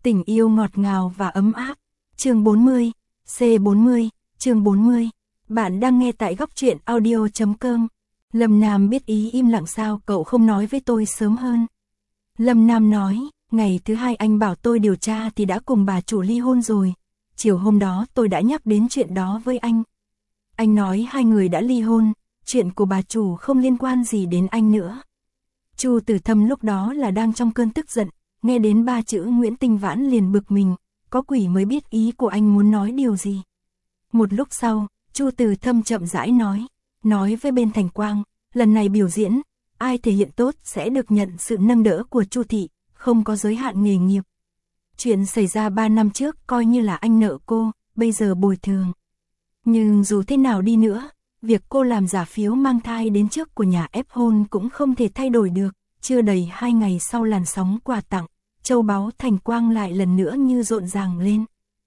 Tình yêu ngọt ngào và ấm áp. Chương 40, C40, chương 40. Bạn đang nghe tại góc truyện audio.com. Lâm Nam biết ý im lặng sao cậu không nói với tôi sớm hơn. Lâm Nam nói, ngày thứ hai anh bảo tôi điều tra thì đã cùng bà chủ ly hôn rồi. Chiều hôm đó tôi đã nhắc đến chuyện đó với anh. Anh nói hai người đã ly hôn, chuyện của bà chủ không liên quan gì đến anh nữa. Chu Tử Thâm lúc đó là đang trong cơn tức giận, nghe đến ba chữ Nguyễn Tinh Vãn liền bực mình, có quỷ mới biết ý của anh muốn nói điều gì. Một lúc sau, Chu Tử Thâm chậm rãi nói với bên Thành Quang, lần này biểu diễn, ai thể hiện tốt sẽ được nhận sự nâng đỡ của Chu thị, không có giới hạn nghề nghiệp. Chuyện xảy ra 3 năm trước coi như là anh nợ cô, bây giờ bồi thường. Nhưng dù thế nào đi nữa, việc cô làm giả phiếu mang thai đến trước của nhà ép hôn cũng không thể thay đổi được. Chưa đầy 2 ngày sau làn sóng quà tặng, châu báu Thành Quang lại lần nữa như rộn ràng lên.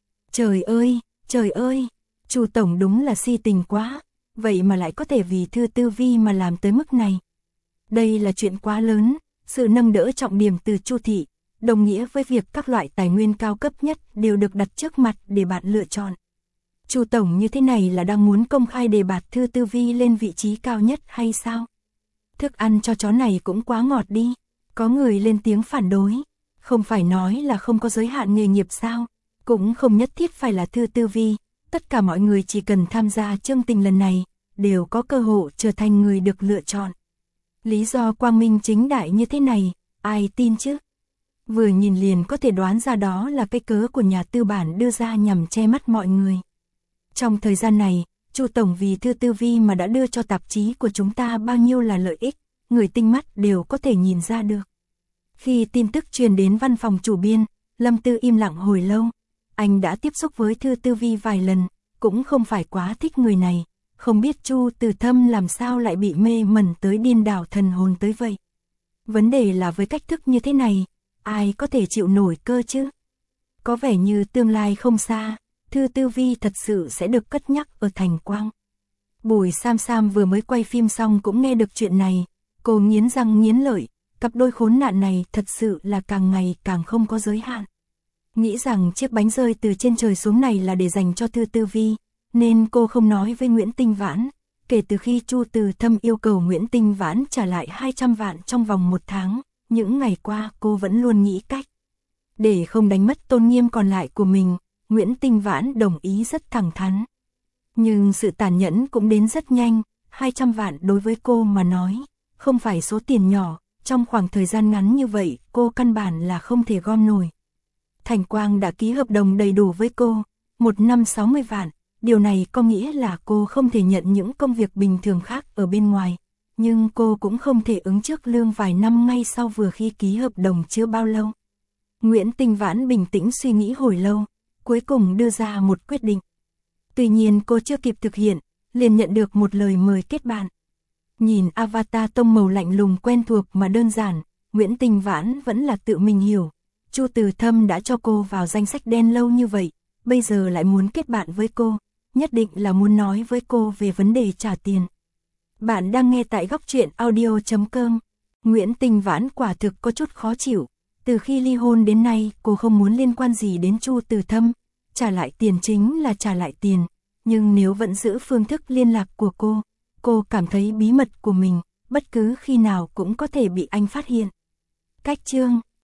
Trời ơi, Chu tổng đúng là si tình quá, vậy mà lại có thể vì Thư Tư Vi mà làm tới mức này. Đây là chuyện quá lớn, sự nâng đỡ trọng điểm từ Chu thị, đồng nghĩa với việc các loại tài nguyên cao cấp nhất đều được đặt trước mặt để bạn lựa chọn. Chu tổng như thế này là đang muốn công khai đề bạt Thư Tư Vi lên vị trí cao nhất hay sao? Thức ăn cho chó này cũng quá ngọt đi. Có người lên tiếng phản đối. Không phải nói là không có giới hạn nghề nghiệp sao? Cũng không nhất thiết phải là Thư Tư Vi. Tất cả mọi người chỉ cần tham gia chương trình lần này, đều có cơ hội trở thành người được lựa chọn. Lý do quang minh chính đại như thế này, ai tin chứ? Vừa nhìn liền có thể đoán ra đó là cái cớ của nhà tư bản đưa ra nhằm che mắt mọi người. Trong thời gian này, Chu tổng vì Thư Tư Vi mà đã đưa cho tạp chí của chúng ta bao nhiêu là lợi ích, người tinh mắt đều có thể nhìn ra được. Khi tin tức truyền đến văn phòng chủ biên, Lâm Tư im lặng hồi lâu. Anh đã tiếp xúc với Thư Tư Vi vài lần, cũng không phải quá thích người này, không biết Chu Tử Thâm làm sao lại bị mê mẩn tới điên đảo thần hồn tới vậy. Vấn đề là với cách thức như thế này, ai có thể chịu nổi cơ chứ? Có vẻ như tương lai không xa, Thư Tư Vi thật sự sẽ được cất nhắc ở Thành Quang. Bùi Sam Sam vừa mới quay phim xong cũng nghe được chuyện này, cô nghiến răng nghiến lợi, cặp đôi khốn nạn này thật sự là càng ngày càng không có giới hạn. Nghĩ rằng chiếc bánh rơi từ trên trời xuống này là để dành cho Thư Tư Vi, nên cô không nói với Nguyễn Tinh Vãn. Kể từ khi Chu Tử Thâm yêu cầu Nguyễn Tinh Vãn trả lại 200 vạn trong vòng 1 tháng, những ngày qua cô vẫn luôn nghĩ cách. Để không đánh mất tôn nghiêm còn lại của mình, Nguyễn Tinh Vãn đồng ý rất thẳng thắn. Nhưng sự tàn nhẫn cũng đến rất nhanh, 200 vạn đối với cô mà nói, không phải số tiền nhỏ, trong khoảng thời gian ngắn như vậy cô căn bản là không thể gom nổi. Thành Quang đã ký hợp đồng đầy đủ với cô, 1 năm 60 vạn, điều này có nghĩa là cô không thể nhận những công việc bình thường khác ở bên ngoài, nhưng cô cũng không thể ứng trước lương vài năm ngay sau vừa khi ký hợp đồng chưa bao lâu. Nguyễn Tinh Vãn bình tĩnh suy nghĩ hồi lâu, cuối cùng đưa ra một quyết định. Tuy nhiên cô chưa kịp thực hiện, liền nhận được một lời mời kết bạn. Nhìn avatar tông màu lạnh lùng quen thuộc mà đơn giản, Nguyễn Tinh Vãn vẫn là tự mình hiểu. Chu Tử Thâm đã cho cô vào danh sách đen lâu như vậy, bây giờ lại muốn kết bạn với cô, nhất định là muốn nói với cô về vấn đề trả tiền. Bạn đang nghe tại góc truyện audio.com. Nguyễn Tinh Vãn quả thực có chút khó chịu. Từ khi ly hôn đến nay cô không muốn liên quan gì đến Chu Tử Thâm. Trả lại tiền chính là trả lại tiền. Nhưng nếu vẫn giữ phương thức liên lạc của cô cảm thấy bí mật của mình, bất cứ khi nào cũng có thể bị anh phát hiện. Cách chương